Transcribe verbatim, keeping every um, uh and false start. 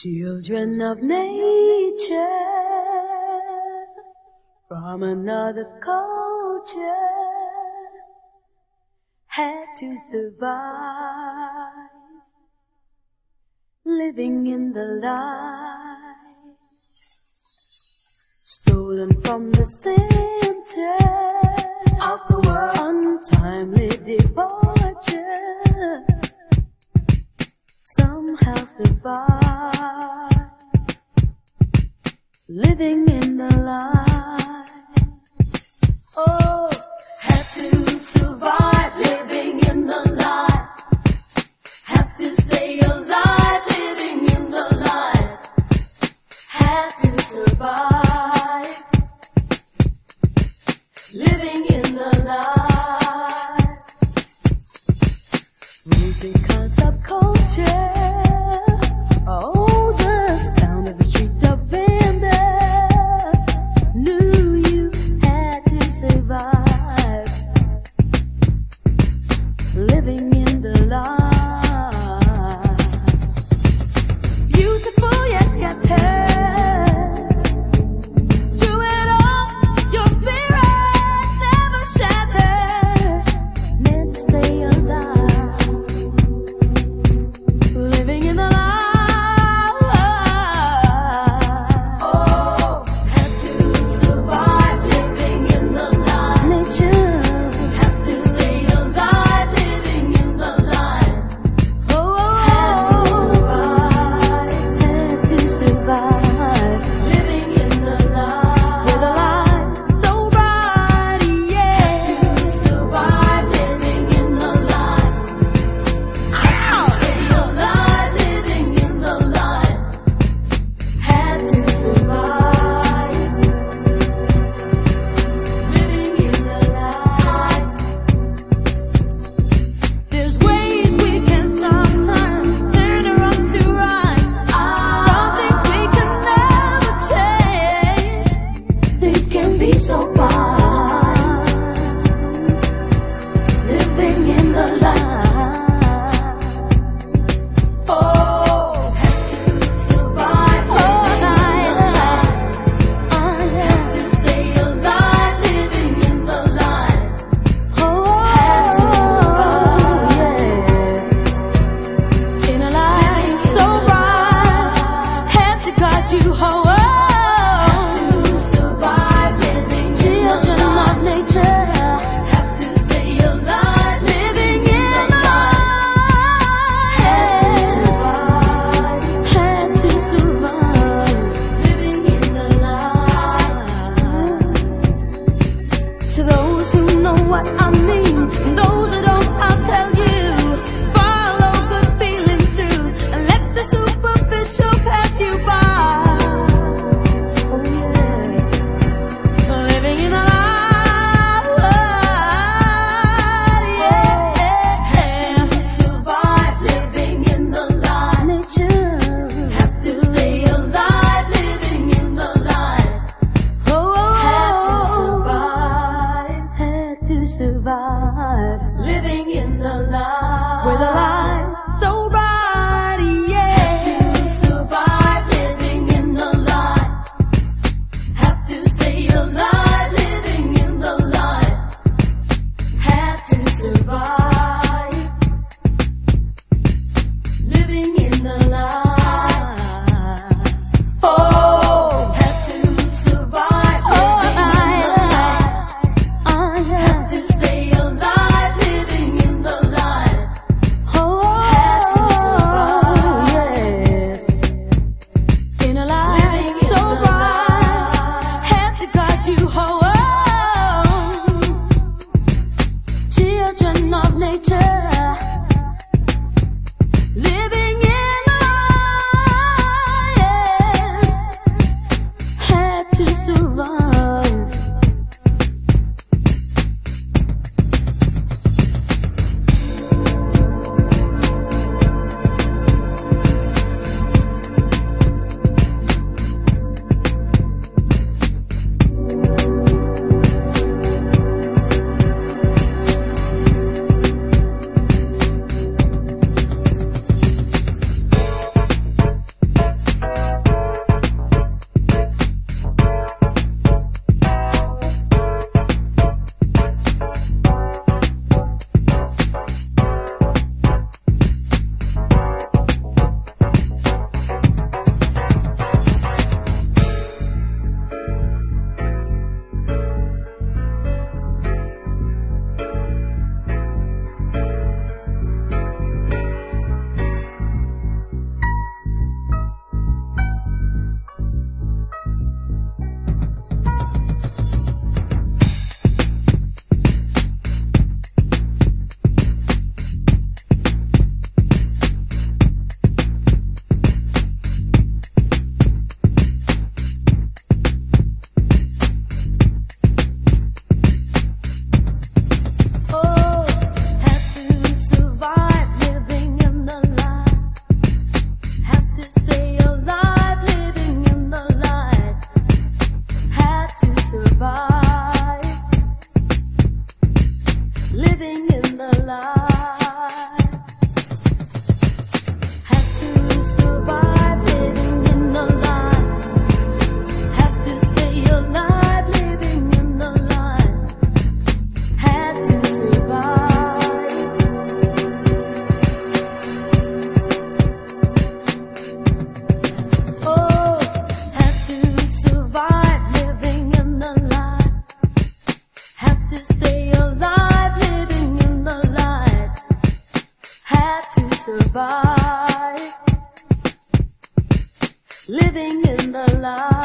Children of nature from another culture had to survive, living in the light, stolen from the center of the world, untimely departure, somehow survive, living in the light. Oh, had to survive, living in the light. Have to stay alive, living in the light. Had to survive, living in the light. Because of culture, oh, the sound of the street of vendor knew you had to survive, living in the light. Beautiful yet scattered, through it all, your spirit never shattered, meant to stay alive, living in the light.